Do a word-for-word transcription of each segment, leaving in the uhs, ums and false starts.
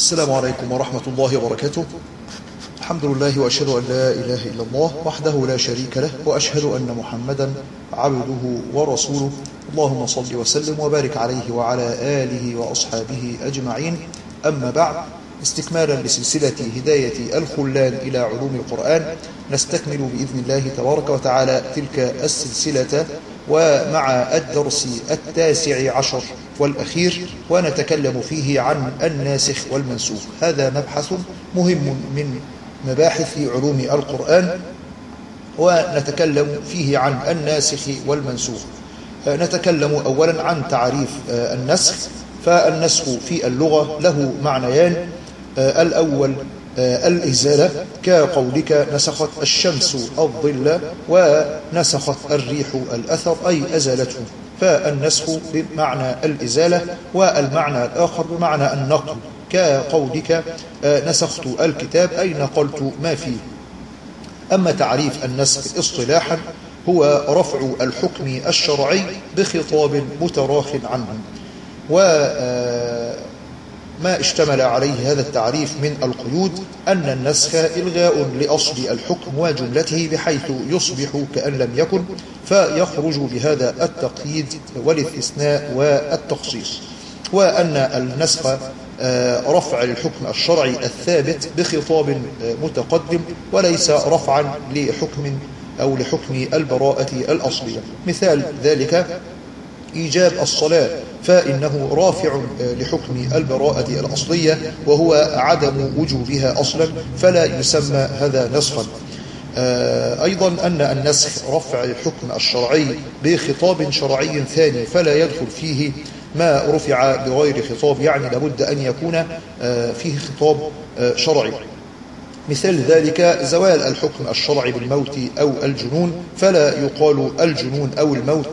السلام عليكم ورحمة الله وبركاته. الحمد لله وأشهد أن لا إله إلا الله وحده لا شريك له، وأشهد أن محمدا عبده ورسوله. اللهم صل وسلم وبارك عليه وعلى آله وأصحابه أجمعين. أما بعد، استكمالا لسلسلة هداية الخلان إلى علوم القرآن، نستكمل بإذن الله تبارك وتعالى تلك السلسلة ومع الدرس التاسع عشر والأخير، ونتكلم فيه عن الناسخ والمنسوخ. هذا مبحث مهم من مباحث علوم القرآن، ونتكلم فيه عن الناسخ والمنسوخ. نتكلم أولا عن تعريف النسخ. فالنسخ في اللغة له معنيان: الأول الإزالة، كقولك نسخت الشمس الظل ونسخت الريح الأثر، أي أزالته. فالنسخ بمعنى الإزالة، والمعنى الآخر بمعنى النقل، كقولك نسخت الكتاب، أي نقلت ما فيه. أما تعريف النسخ اصطلاحا هو رفع الحكم الشرعي بخطاب متراخ عنه. وما اشتمل عليه هذا التعريف من القيود أن النسخ إلغاء لأصل الحكم وجملته بحيث يصبح كأن لم يكن، فيخرج بهذا التقييد والاستثناء والتخصيص. وأن النسخ رفع الحكم الشرعي الثابت بخطاب متقدم، وليس رفعا لحكم أو لحكم البراءة الأصلية. مثال ذلك إيجاب الصلاة، فإنه رافع لحكم البراءة الأصلية وهو عدم وجوبها أصلا، فلا يسمى هذا نسخا. أيضا أن النسخ رفع الحكم الشرعي بخطاب شرعي ثاني، فلا يدخل فيه ما رفع بغير خطاب، يعني لابد أن يكون فيه خطاب شرعي. مثال ذلك زوال الحكم الشرعي بالموت أو الجنون، فلا يقال الجنون أو الموت،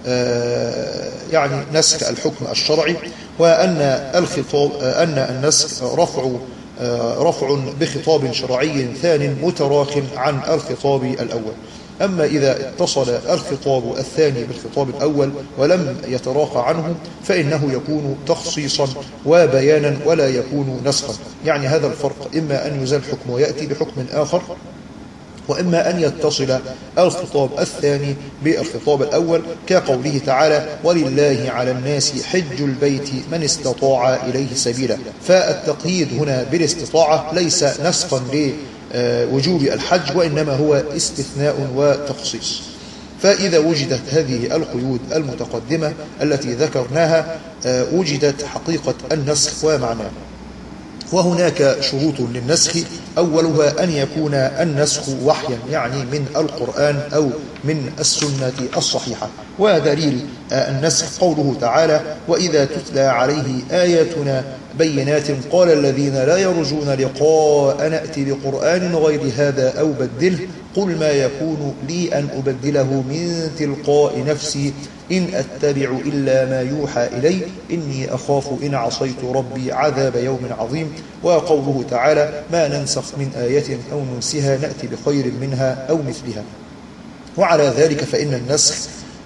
يعني نسخ الحكم الشرعي. وأن الخطاب أن النسخ رفع رفع بخطاب شرعي ثان متراخ عن الخطاب الأول. أما إذا اتصل الخطاب الثاني بالخطاب الأول ولم يتراخى عنه، فإنه يكون تخصيصا وبيانا ولا يكون نسخا. يعني هذا الفرق: إما أن يزال حكم ويأتي بحكم آخر، وإما أن يتصل الخطاب الثاني بالخطاب الأول، كقوله تعالى: ولله على الناس حج البيت من استطاع إليه سبيلا. فالتقييد هنا بالاستطاعة ليس نسخا لوجوب الحج، وإنما هو استثناء وتخصيص. فإذا وجدت هذه القيود المتقدمة التي ذكرناها، وجدت حقيقة النسخ ومعناه. وهناك شروط للنسخ: أولها أن يكون النسخ وحيا، يعني من القرآن أو من السنة الصحيحة. ودليل النسخ قوله تعالى: وإذا تتلى عليه آياتنا بينات قال الذين لا يرجون لقاء نأتي بقرآن غير هذا أو بدله قل ما يكون لي أن أبدله من تلقاء نفسي إن أتبع إلا ما يوحى إلي إني أخاف إن عصيت ربي عذاب يوم عظيم. وقوله تعالى: ما ننسخ من آية أو ننسها نأتي بخير منها أو مثلها. وعلى ذلك فإن النسخ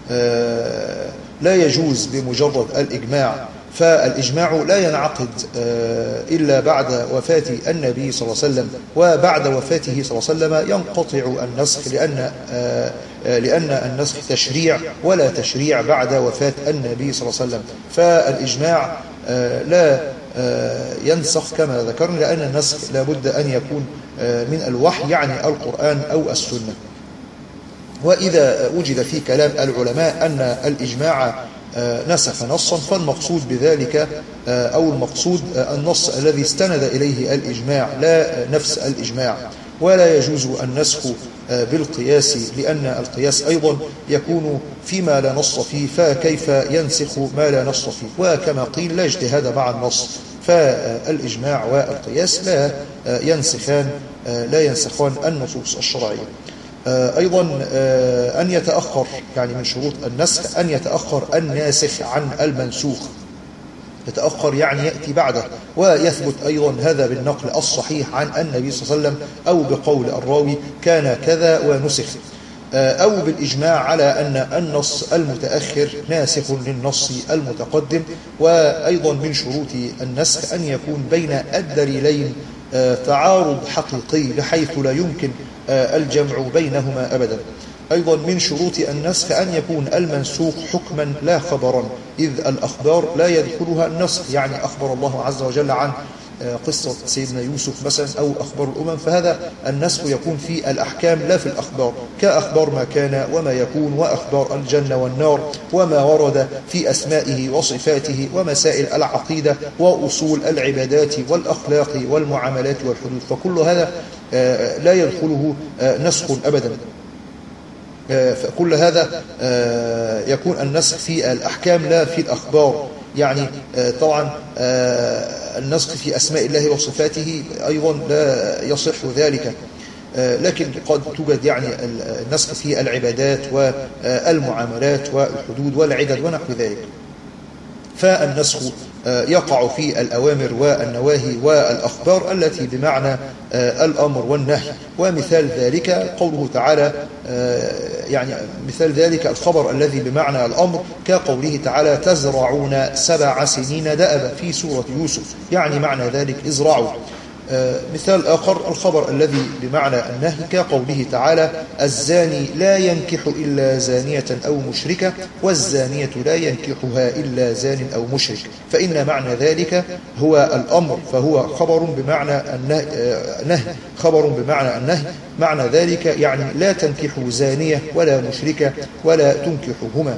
لا يجوز بمجرد الإجماع، فالإجماع لا ينعقد إلا بعد وفاة النبي صلى الله عليه وسلم، وبعد وفاته صلى الله عليه وسلم ينقطع النسخ، لأن لأن النسخ تشريع ولا تشريع بعد وفاة النبي صلى الله عليه وسلم. فالإجماع لا ينسخ كما ذكرنا، لأن النسخ لا بد أن يكون من الوحي، يعني القرآن أو السنة. وإذا وجد في كلام العلماء أن الإجماع نسخ نصا، فالمقصود بذلك أو المقصود النص الذي استند إليه الإجماع، لا نفس الإجماع. ولا يجوز النسخ بالقياس، لأن القياس أيضا يكون فيما لا نص فيه، فكيف ينسخ ما لا نص فيه؟ وكما قيل: لا اجتهاد مع النص. فالإجماع والقياس لا ينسخان لا ينسخان النصوص الشرعية. أيضا أن يتأخر، يعني من شروط النسخ أن يتأخر الناسخ عن المنسوخ. يتأخر يعني يأتي بعده، ويثبت أيضا هذا بالنقل الصحيح عن النبي صلى الله عليه وسلم أو بقول الراوي: كان كذا ونسخ. أو بالإجماع على أن النص المتأخر ناسخ للنص المتقدم. وأيضا من شروط النسخ أن يكون بين الدليلين تعارض حقيقي بحيث لا يمكن الجمع بينهما أبدا. أيضا من شروط النسخ أن يكون المنسوخ حكما لا خبرا، إذ الأخبار لا يدخلها النسخ، يعني أخبر الله عز وجل عن قصة سيدنا يوسف مثلا أو أخبار الأمم، فهذا النسخ يكون في الأحكام لا في الأخبار، كأخبار ما كان وما يكون، وأخبار الجنة والنار، وما ورد في أسمائه وصفاته، ومسائل العقيدة وأصول العبادات والأخلاق والمعاملات والحدود، فكل هذا لا يدخله نسخ أبدا. فكل هذا يكون النسخ في الأحكام لا في الأخبار. يعني طبعا النسخ في أسماء الله وصفاته أيضا لا يصح ذلك، لكن قد توجد يعني النسخ في العبادات والمعاملات والحدود والعدد ونحو ذلك. فالنسخ يقع في الأوامر والنواهي والأخبار التي بمعنى الأمر والنهي. ومثال ذلك قوله تعالى، يعني مثال ذلك الخبر الذي بمعنى الأمر كقوله تعالى تزرعون سبع سنين دأبا في سورة يوسف، يعني معنى ذلك ازرعوا. مثال آخر الخبر الذي بمعنى النهي كقوله تعالى الزاني لا ينكح إلا زانية أو مشركة والزانية لا ينكحها إلا زان أو مشرك، فإن معنى ذلك هو الأمر، فهو خبر بمعنى النهي، خبر بمعنى النهي، معنى ذلك يعني لا تنكحوا زانية ولا مشركة ولا تنكحهما.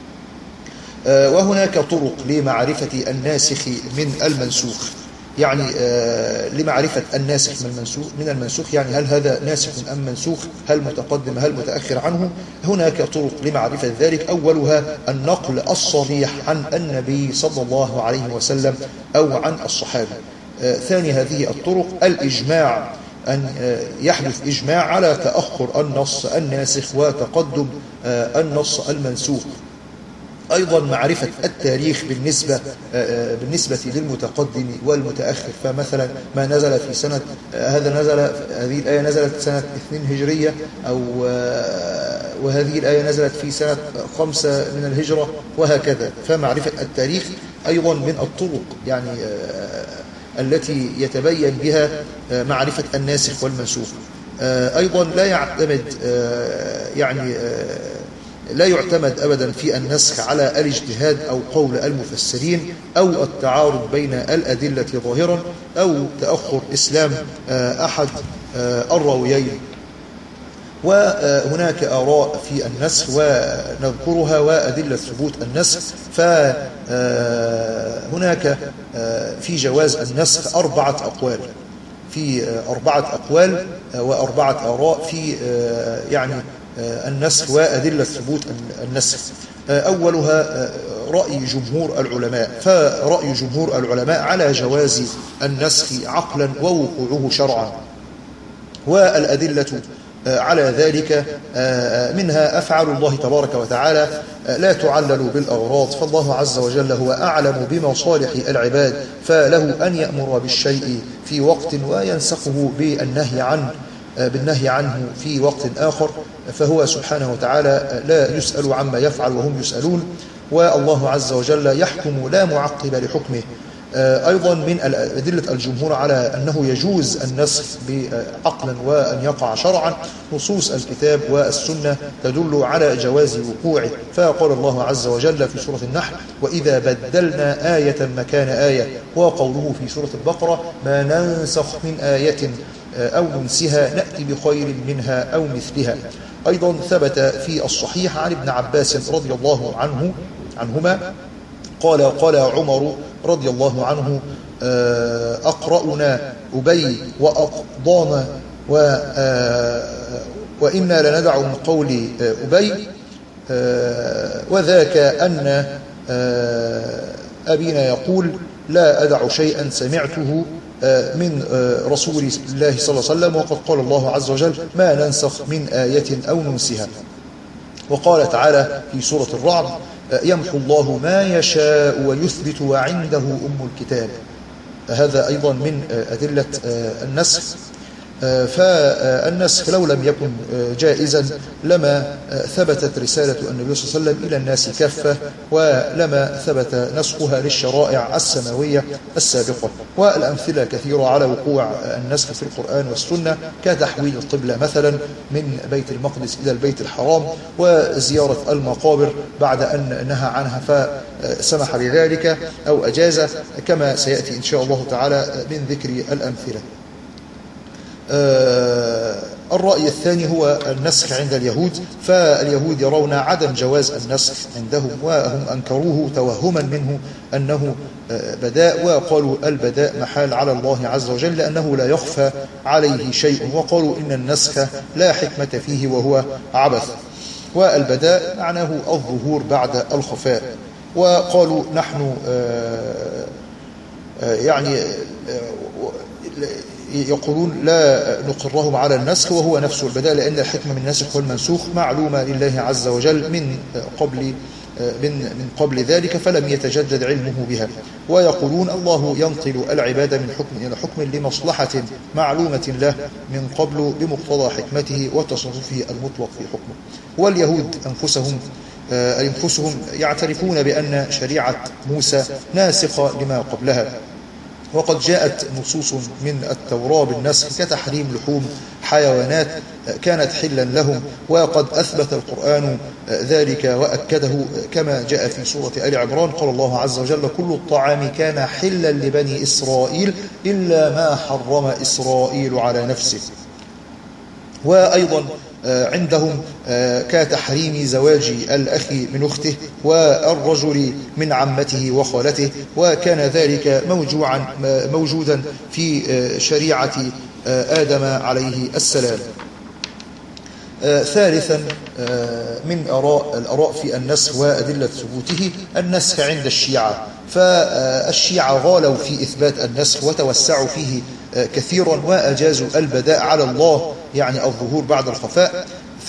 وهناك طرق لمعرفة الناسخ من المنسوخ، يعني لمعرفة الناسخ من المنسوخ من المنسوخ يعني هل هذا ناسخ أم منسوخ، هل متقدم هل متأخر عنه. هناك طرق لمعرفة ذلك، أولها النقل الصريح عن النبي صلى الله عليه وسلم أو عن الصحابة. ثاني هذه الطرق الإجماع، أن يحدث إجماع على تأخر النص الناسخ وتقدم النص المنسوخ. أيضا معرفة التاريخ بالنسبة بالنسبة للمتقدم والمتأخر، فمثلا ما نزل في سنة هذا نزل هذه الآية نزلت سنة اثنين هجرية، أو وهذه الآية نزلت في سنة خمسة من الهجرة وهكذا. فمعرفة التاريخ أيضا من الطرق يعني التي يتبين بها معرفة الناسخ والمنسوخ. أيضا لا يعتمد يعني لا يعتمد أبدا في النسخ على الاجتهاد أو قول المفسرين أو التعارض بين الأدلة ظاهرا أو تأخر إسلام أحد الراويين. وهناك آراء في النسخ ونذكرها وأدلة ثبوت النسخ. فهناك في جواز النسخ أربعة أقوال، في أربعة أقوال وأربعة آراء في يعني النسخ وأدلة ثبوت النسخ. أولها رأي جمهور العلماء، فرأي جمهور العلماء على جواز النسخ عقلا ووقوعه شرعا، والأدلة على ذلك منها أفعال الله تبارك وتعالى لا تعلل بالأغراض، فالله عز وجل هو أعلم بمصالح العباد، فله أن يأمر بالشيء في وقت وينسخه بالنهي عنه بالنهي عنه في وقت آخر، فهو سبحانه وتعالى لا يسأل عما يفعل وهم يسألون، والله عز وجل يحكم لا معقب لحكمه. أيضا من أدلة الجمهور على أنه يجوز النسخ عقلا وأن يقع شرعا نصوص الكتاب والسنة تدل على جواز وقوعه، فقال الله عز وجل في سورة النحل وإذا بدلنا آية مكان آية، وقوله في سورة البقرة ما ننسخ من آية أو ننسها نأتي بخير منها أو مثلها. أيضا ثبت في الصحيح عن ابن عباس رضي الله عنه عنهما قال قال عمر رضي الله عنه أقرأنا أبي وأقضانا وإنا لندع من قول أبي، وذاك أن أبينا يقول لا أدع شيئا سمعته من رسول الله صلى الله عليه وسلم، وقد قال الله عز وجل ما ننسخ من آية أو ننسها. وقال تعالى في سورة الرعد يمحو الله ما يشاء ويثبت وعنده أم الكتاب. هذا أيضا من أدلة النسخ. فالنسخ لو لم يكن جائزا لما ثبتت رسالة النبي صلى الله عليه وسلم إلى الناس كافة، ولما ثبت نسخها للشرائع السماوية السابقة. والأمثلة كثيرة على وقوع النسخ في القرآن والسنة، كتحويل القبلة مثلا من بيت المقدس إلى البيت الحرام، وزيارة المقابر بعد أن نهى عنها فسمح بذلك أو أجازه، كما سيأتي إن شاء الله تعالى من ذكر الأمثلة. آه الرأي الثاني هو النسخ عند اليهود، فاليهود يرون عدم جواز النسخ عندهم، وهم أنكروه توهما منه أنه بداء، وقالوا البداء محال على الله عز وجل لأنه لا يخفى عليه شيء، وقالوا إن النسخ لا حكمة فيه وهو عبث، والبداء معناه الظهور بعد الخفاء. وقالوا نحن آه يعني يقولون لا نقرهم على النسخ وهو نفس البداء، لأن الحكمة من الناسخ والمنسوخ معلومة لله عز وجل من قبل من من قبل ذلك، فلم يتجدد علمه بها. ويقولون الله ينقل العباد من حكم إلى حكم لمصلحة معلومة له من قبل بمقتضى حكمته وتصرفه المطلق في حكمه. واليهود أنفسهم أنفسهم يعترفون بأن شريعة موسى ناسخة لما قبلها، وقد جاءت نصوص من التوراة بالنسخ كتحريم لحوم حيوانات كانت حلا لهم، وقد أثبت القرآن ذلك وأكده كما جاء في سورة آل عمران. قال الله عز وجل كل الطعام كان حلا لبني إسرائيل إلا ما حرم إسرائيل على نفسه. وأيضا عندهم كتحريم زواج الأخ من أخته والرجل من عمته وخالته، وكان ذلك موجوعا موجودا في شريعة آدم عليه السلام. ثالثا من آراء الآراء في النسخ وأدلة ثبوته النسخ عند الشيعة، فالشيعة غالوا في إثبات النسخ وتوسعوا فيه كثيرا، وأجازوا البداء على الله يعني الظهور بعد الخفاء،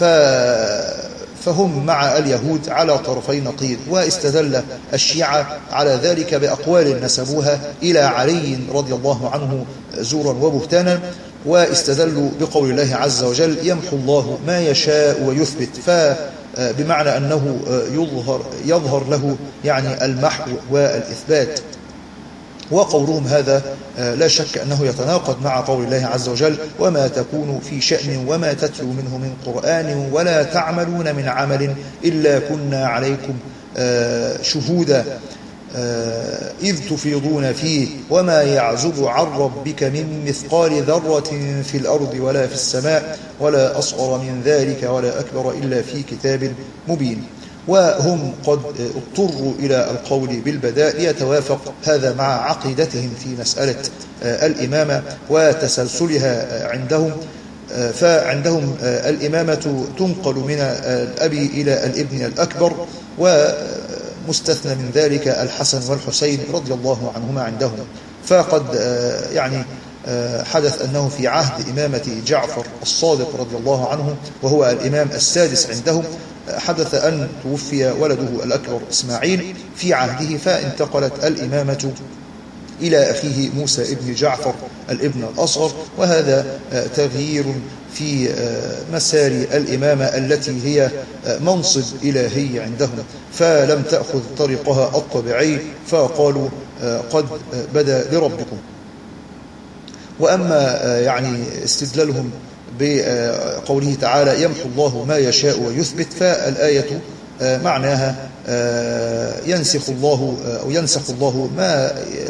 فهم مع اليهود على طرفي نقيض. واستدل الشيعة على ذلك بأقوال نسبوها إلى علي رضي الله عنه زورا وبهتانا، واستدلوا بقول الله عز وجل يمحو الله ما يشاء ويثبت، فبمعنى أنه يظهر, يظهر له يعني المحو والإثبات. وقولهم هذا لا شك أنه يتناقض مع قول الله عز وجل وما تكون في شأن وما تتلو منه من قرآن ولا تعملون من عمل إلا كنا عليكم شهودا إذ تفيضون فيه وما يعزب عن ربك من مثقال ذرة في الأرض ولا في السماء ولا أصغر من ذلك ولا أكبر إلا في كتاب مبين. وهم قد اضطروا إلى القول بالبداء ليتوافق هذا مع عقيدتهم في مسألة الإمامة وتسلسلها عندهم، فعندهم الإمامة تنقل من الأب إلى الابن الأكبر، ومستثنى من ذلك الحسن والحسين رضي الله عنهما عندهم. فقد يعني حدث أنه في عهد إمامة جعفر الصادق رضي الله عنه وهو الإمام السادس عندهم حدث أن توفي ولده الأكبر إسماعيل في عهده، فانتقلت الإمامة إلى أخيه موسى ابن جعفر الابن الأصغر، وهذا تغيير في مسار الإمامة التي هي منصب إلهي عندهم، فلم تأخذ طريقها الطبيعي فقالوا قد بدا لربكم. وأما يعني استدلالهم بقوله تعالى يمحو الله ما يشاء ويثبت، فالآية معناها ينسخ الله أو ينسخ الله ما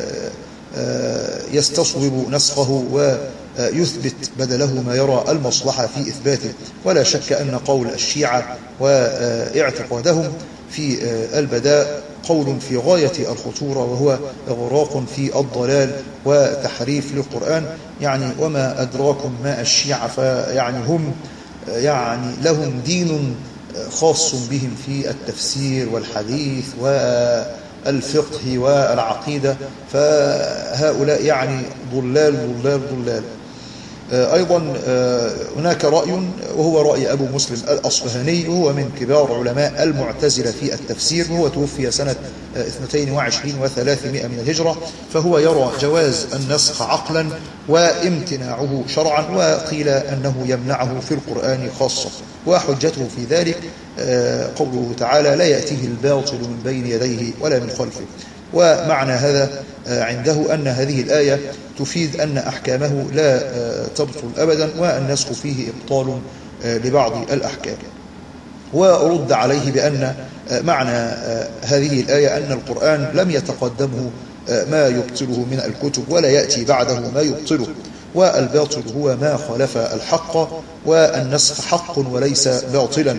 يستصوب نسخه ويثبت بدله ما يرى المصلحة في إثباته. ولا شك أن قول الشيعة واعتقادهم في البداء قول في غاية الخطورة، وهو إغراق في الضلال وتحريف للقرآن. يعني وما أدراكم ما الشيعة، فيعني هم يعني لهم دين خاص بهم في التفسير والحديث والفقه والعقيدة، فهؤلاء يعني ضلال ضلال ضلال. أيضا هناك رأي وهو رأي أبو مسلم الأصفهاني، وهو من كبار علماء المعتزلة في التفسير، وهو توفي سنة اثنتين وعشرين وثلاثمائة من الهجرة، فهو يرى جواز النسخ عقلا وامتناعه شرعا، وقيل أنه يمنعه في القرآن خاصة. وحجته في ذلك قوله تعالى: لا يأتيه الباطل من بين يديه ولا من خلفه. ومعنى هذا عنده أن هذه الآية تفيد أن أحكامه لا تبطل أبدا، والنسخ فيه إبطال لبعض الأحكام. ورد عليه بأن معنى هذه الآية أن القرآن لم يتقدمه ما يبطله من الكتب، ولا يأتي بعده ما يبطله، والباطل هو ما خالف الحق، والنسخ حق وليس باطلا.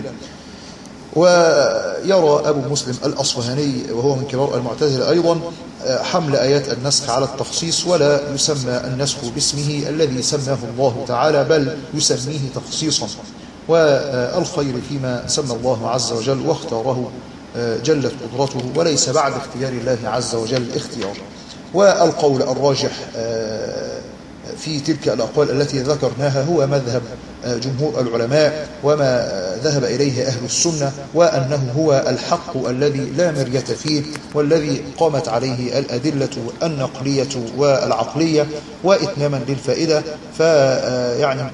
ويرى أبو مسلم الأصفهاني وهو من كبار المعتزلة أيضا حمل آيات النسخ على التخصيص، ولا يسمى النسخ باسمه الذي سماه الله تعالى، بل يسميه تخصيصا. والخير فيما سمى الله عز وجل واختاره جلت قدرته، وليس بعد اختيار الله عز وجل اختيار. والقول الراجح في تلك الأقوال التي ذكرناها هو مذهب جمهور العلماء وما ذهب إليه أهل السنة، وأنه هو الحق الذي لا مرية فيه، والذي قامت عليه الأدلة النقلية والعقلية. وإتماما للفائدة، فيعني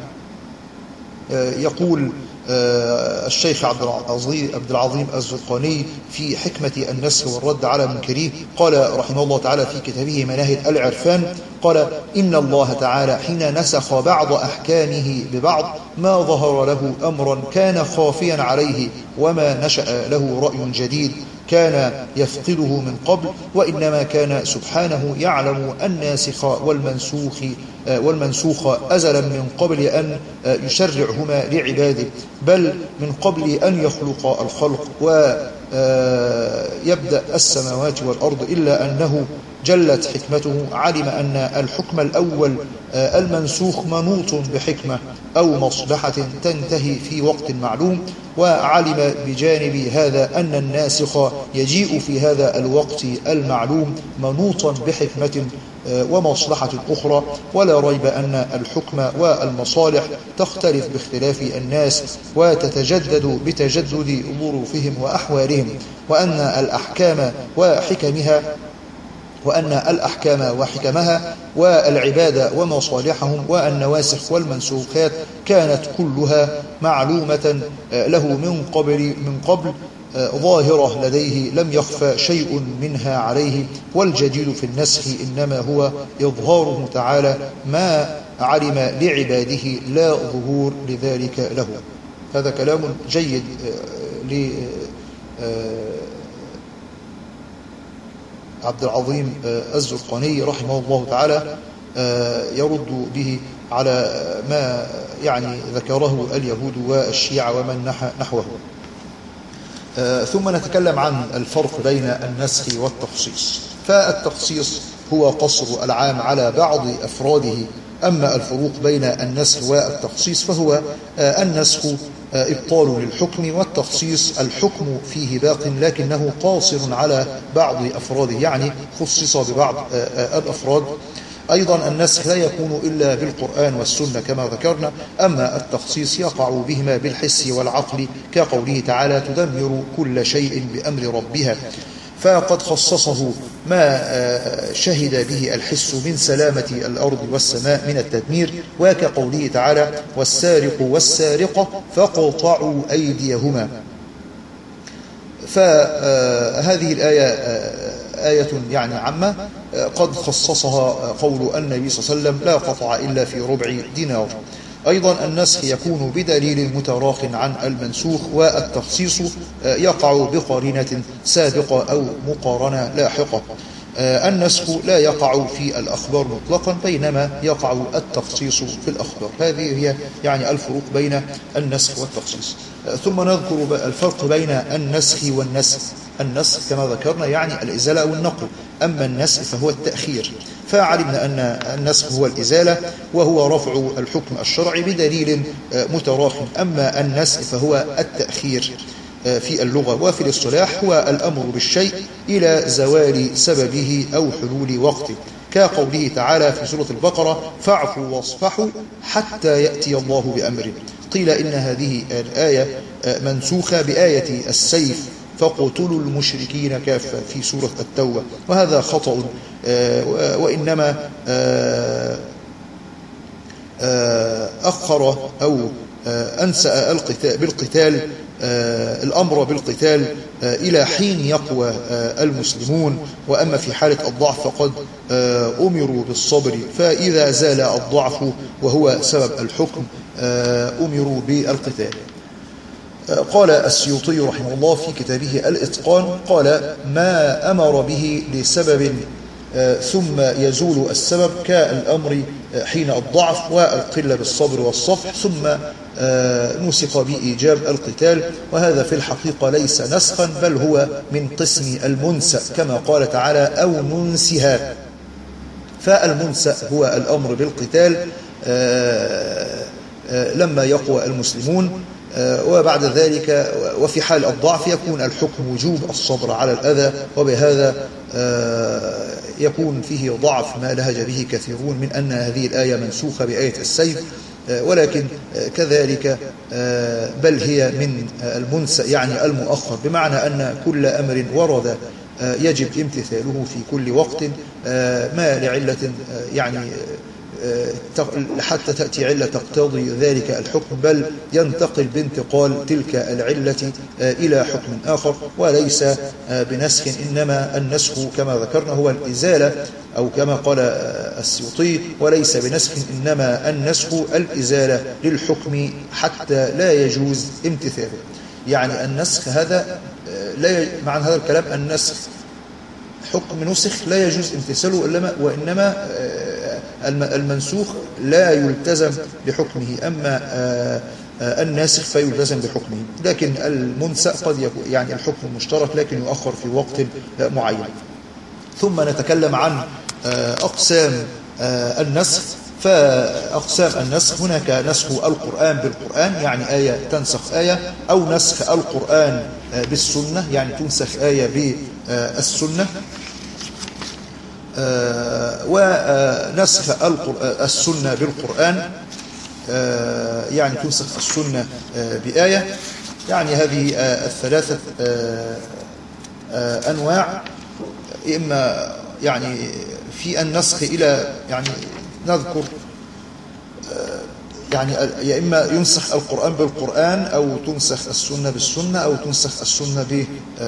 يقول الشيخ عبد العظيم الزرقاني في حكمة النسخ والرد على منكريه، قال رحمه الله تعالى في كتابه مناهل العرفان، قال: إن الله تعالى حين نسخ بعض أحكامه ببعض ما ظهر له أمرا كان خافيا عليه، وما نشأ له رأي جديد كان يفقده من قبل، وإنما كان سبحانه يعلم الناسخ والمنسوخ والمنسوخ أزلا من قبل أن يشرعهما لعباده، بل من قبل أن يخلق الخلق ويبدأ السماوات والأرض، إلا أنه جلت حكمته علم أن الحكم الأول المنسوخ منوط بحكمة أو مصلحة تنتهي في وقت معلوم، وعلم بجانب هذا أن الناسخ يجيء في هذا الوقت المعلوم منوطا بحكمة ومصلحة أخرى، ولا ريب أن الحكم والمصالح تختلف باختلاف الناس وتتجدد بتجدد ظروفهم وأحوالهم، وأن الأحكام وحكمها وأن الأحكام وحكمها والعبادة ومصالحهم والنواسخ والمنسوخات كانت كلها معلومة له من قبل من قبل ظاهرة لديه، لم يخفى شيء منها عليه. والجديد في النسخ إنما هو إظهاره تعالى ما علم لعباده، لا ظهور لذلك له. هذا كلام جيد ل عبد العظيم الزرقاني رحمه الله تعالى، يرد به على ما يعني ذكره اليهود والشيعة ومن نحوه. ثم نتكلم عن الفرق بين النسخ والتخصيص. فالتخصيص هو قصر العام على بعض أفراده، أما الفروق بين النسخ والتخصيص فهو النسخ إبطال للحكم، والتخصيص الحكم فيه باق لكنه قاصر على بعض أفراده، يعني خصص ببعض الأفراد. أيضا النسخ لا يكون إلا بالقرآن والسنة كما ذكرنا، أما التخصيص يقع بهما بالحس والعقل، كقوله تعالى: تدمر كل شيء بأمر ربها، فقد خصصه ما شهد به الحس من سلامة الأرض والسماء من التدمير، وكقوله تعالى: والسارق والسارقة فقطعوا أيديهما. فهذه الآية آية يعني عامة قد خصصها قول النبي صلى الله عليه وسلم: لا قطع إلا في ربع دينار. أيضا النسخ يكون بدليل متراخ عن المنسوخ، والتخصيص يقع بقرينة سابقة أو مقارنة لاحقة. النسخ لا يقع في الأخبار مطلقا، بينما يقع التخصيص في الأخبار. هذه هي يعني الفروق بين النسخ والتخصيص. ثم نذكر الفرق بين النسخ والنسخ. النسخ كما ذكرنا يعني الإزالة أو النقل، أما النسخ فهو التأخير. فعلمنا أن النسخ هو الإزالة، وهو رفع الحكم الشرعي بدليل متراخ، أما النسخ فهو التأخير في اللغة. وفي الاصطلاح هو الأمر بالشيء إلى زوال سببه أو حلول وقته. كقوله تعالى في سورة البقرة: فاعفوا واصفحوا حتى يأتي الله بأمره. قيل إن هذه الآية منسوخة بآية السيف فاقتلوا المشركين كافة في سورة التوبة، وهذا خطأ، وإنما أخر أو أنسأ القتال بالقتال الأمر بالقتال إلى حين يقوى المسلمون، وأما في حالة الضعف فقد أمروا بالصبر، فإذا زال الضعف وهو سبب الحكم أمروا بالقتال. قال السيوطي رحمه الله في كتابه الإتقان: قال: ما أمر به لسبب ثم يزول السبب كالأمر حين الضعف والقلة بالصبر والصفح، ثم نسق بإيجاب القتال، وهذا في الحقيقة ليس نسخا بل هو من قسم المنسأ كما قال تعالى: أو ننسها. فالمنسأ هو الأمر بالقتال لما يقوى المسلمون، وبعد ذلك وفي حال الضعف يكون الحكم وجوب الصبر على الأذى، وبهذا يكون فيه ضعف ما لهج به كثيرون من أن هذه الآية منسوخة بآية السيف، ولكن كذلك بل هي من المنسأ يعني المؤخر، بمعنى أن كل أمر ورد يجب امتثاله في كل وقت ما لعلة يعني حتى تأتي علة تقتضي ذلك الحكم، بل ينتقل بانتقال تلك العلة إلى حكم آخر وليس بنسخ، إنما النسخ كما ذكرنا هو الإزالة، أو كما قال السيوطي: وليس بنسخ إنما النسخ الإزالة للحكم حتى لا يجوز امتثاله. يعني النسخ هذا لا معنى هذا الكلام النسخ حكم نسخ لا يجوز امتثاله، وإنما المنسوخ لا يلتزم بحكمه، أما الناسخ فيلتزم بحكمه. لكن المنسأ قد يكون يعني الحكم مشترك لكن يؤخر في وقت معين. ثم نتكلم عن أقسام النسخ. فأقسام النسخ: هناك نسخ القرآن بالقرآن، يعني آية تنسخ آية، أو نسخ القرآن بالسنة، يعني تنسخ آية بالسنة، ونسخ السنة بالقرآن، يعني تنسخ السنة بآية. يعني هذه الثلاثة أنواع، إما يعني في النسخ إلى يعني نذكر يعني يا إما ينسخ القرآن بالقرآن، أو تنسخ السنة بالسنة، أو تنسخ السنة ب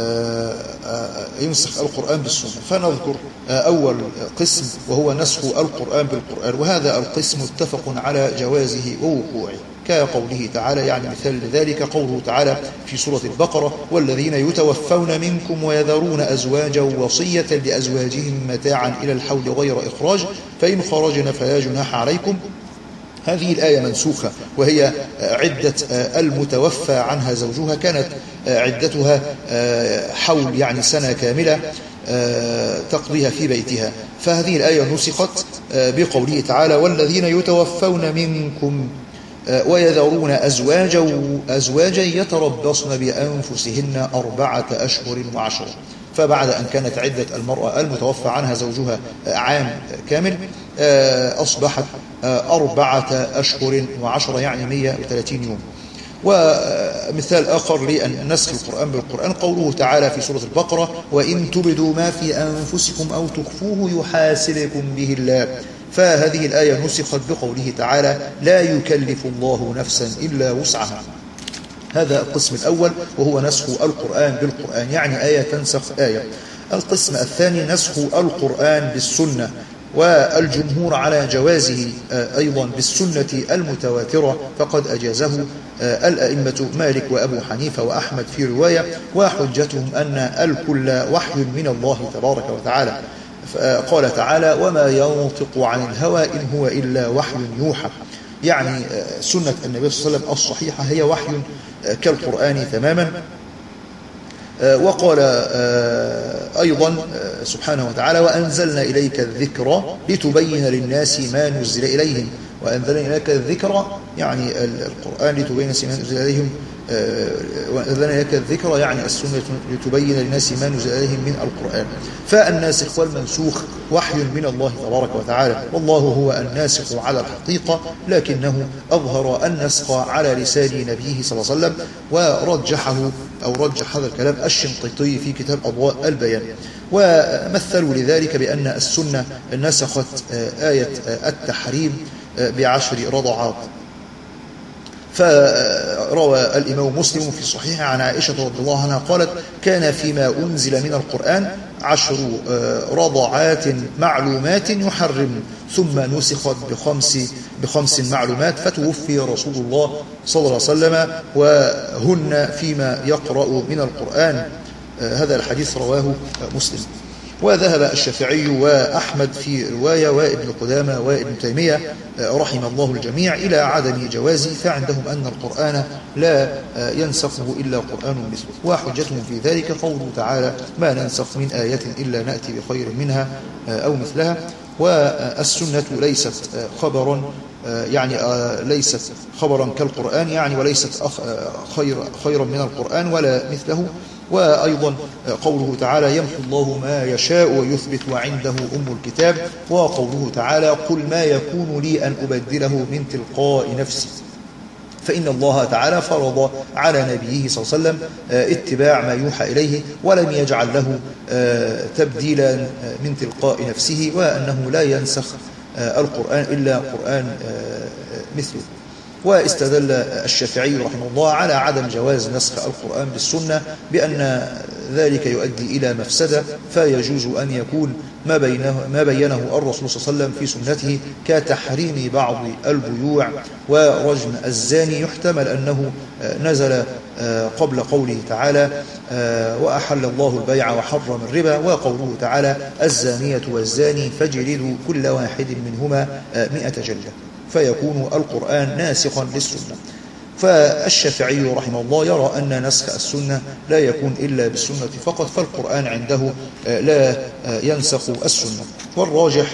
ينسخ القرآن بالسنة. فنذكر أول قسم وهو نسخ القرآن بالقرآن، وهذا القسم متفق على جوازه ووقوعه، كقوله تعالى. يعني مثال لذلك قوله تعالى في سورة البقرة: والذين يتوفون منكم ويذرون أزواجا وصية لأزواجهم متاعا إلى الحول غير إخراج فإن خرجنا فلا جناح عليكم. هذه الآية منسوخة، وهي عدة المتوفى عنها زوجها كانت عدتها حول يعني سنة كاملة تقضيها في بيتها، فهذه الآية نسخت بقوله تعالى: والذين يتوفون منكم ويذرون أزواجا أزواجا يتربصن بأنفسهن أربعة أشهر وعشرة. فبعد أن كانت عدة المرأة المتوفى عنها زوجها عام كامل أصبحت أربعة أشهر وعشرة، يعني مئة وثلاثين يوم. ومثال آخر لنسخ القرآن بالقرآن قوله تعالى في سورة البقرة: وإن تبدوا ما في أنفسكم أو تخفوه يحاسبكم به الله. فهذه الآية نسخت بقوله تعالى: لا يكلف الله نفسا إلا وسعها. هذا القسم الأول وهو نسخ القرآن بالقرآن، يعني آية تنسخ آية. القسم الثاني نسخ القرآن بالسنة، والجمهور على جوازه أيضا بالسنة المتواترة، فقد أجازه الأئمة مالك وأبو حنيفة وأحمد في رواية، وحجتهم أن الكل وحي من الله تبارك وتعالى. قال تعالى: وما ينطق عن الهوى إن هو إلا وحي يوحى. يعني سنة النبي صلى الله عليه وسلم الصحيحة هي وحي كالقرآن تماما. وقال أيضا سبحانه وتعالى: وأنزلنا إليك الذكر لتبين للناس ما نزل إليهم. وأنزلنا إليك الذكر يعني القرآن لتبين للناس ما نزل إليهم وأذن لك الذكر يعني السنة لتبين للناس ما نزل إليهم من القرآن. فالناسخ والمنسوخ وحي من الله تبارك وتعالى، والله هو الناسخ على الحقيقة، لكنه أظهر النسخ على لسان نبيه صلى الله عليه وسلم، ورجحه أو رجح هذا الكلام الشنقيطي في كتاب أضواء البيان. ومثلوا لذلك بأن السنة نسخت آية التحريم بعشر رضعات. فروى الإمام مسلم في صحيحه عن عائشة رضي الله عنها قالت: كان فيما أنزل من القرآن عشر رضعات معلومات يحرم، ثم نسخت بخمس, بخمس معلومات، فتوفي رسول الله صلى الله عليه وسلم وهن فيما يقرأ من القرآن. هذا الحديث رواه مسلم. وذهب الشافعي وأحمد في رواية وابن قدامة وابن تيمية رحم الله الجميع إلى عدم جوازه، فعندهم أن القرآن لا ينسخه إلا قرآن مثله. وحجتهم في ذلك قوله تعالى: ما ننسخ من آية إلا نأتي بخير منها أو مثلها. والسنة ليست خبرا يعني ليست خبرا كالقرآن يعني، وليست خير خيرا من القرآن ولا مثله. وأيضا قوله تعالى: يمحو الله ما يشاء ويثبت وعنده أم الكتاب. وقوله تعالى: قل ما يكون لي أن أبدله من تلقاء نفسي. فإن الله تعالى فرض على نبيه صلى الله عليه وسلم اتباع ما يوحى إليه، ولم يجعل له تبديلا من تلقاء نفسه، وأنه لا ينسخ القرآن إلا قرآن مثله. واستدل الشافعي رحمه الله على عدم جواز نسخ القرآن بالسنة بأن ذلك يؤدي إلى مفسدة، فيجوز أن يكون ما بينه ما بينه الرسول صلى الله عليه وسلم في سنته كتحريم بعض البيوع ورجم الزاني، يحتمل أنه نزل قبل قوله تعالى: وأحل الله البيع وحرم الربا، وقوله تعالى: الزانية والزاني فاجلدوا كل واحد منهما مئة جلدة، فيكون القرآن ناسخا للسنة. فالشافعي رحمه الله يرى أن نسخ السنة لا يكون إلا بالسنة فقط، فالقرآن عنده لا ينسخ السنة. والراجح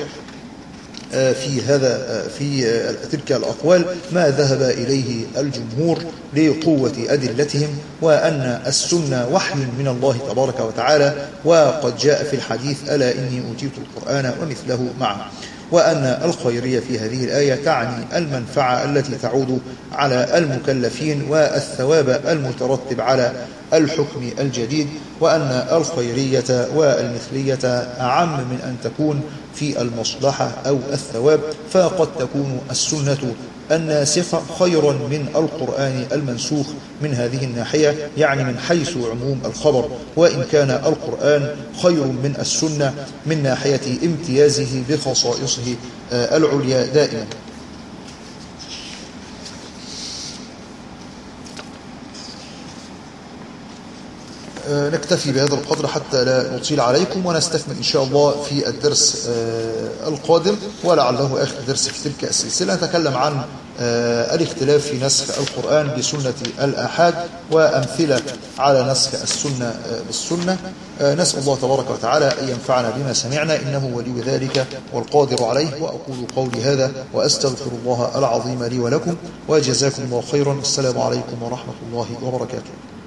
في هذا في تلك الأقوال ما ذهب إليه الجمهور لقوة أدلتهم، وأن السنة وحي من الله تبارك وتعالى، وقد جاء في الحديث: ألا إني أوتيت القرآن ومثله معه. وأن الخيرية في هذه الآية تعني المنفعة التي تعود على المكلفين والثواب المترتب على الحكم الجديد، وأن الخيرية والمثلية أعم من أن تكون في المصلحة أو الثواب، فقد تكون السنة الناسخة خيرا من القرآن المنسوخ من هذه الناحية، يعني من حيث عموم الخبر، وإن كان القرآن خير من السنة من ناحية امتيازه بخصائصه العليا دائما. نكتفي بهذا القدر حتى لا نطيل عليكم، ونستكمل إن شاء الله في الدرس القادم، ولعله آخر درس في تلك السلسلة. نتكلم عن الاختلاف في نسخ القرآن بسنة الآحاد، وأمثلة على نسخ السنة بالسنة. نسأل الله تبارك وتعالى أن ينفعنا بما سمعنا، إنه ولي ذلك والقادر عليه. وأقول قولي هذا وأستغفر الله العظيم لي ولكم، وجزاكم الله خيرا. السلام عليكم ورحمة الله وبركاته.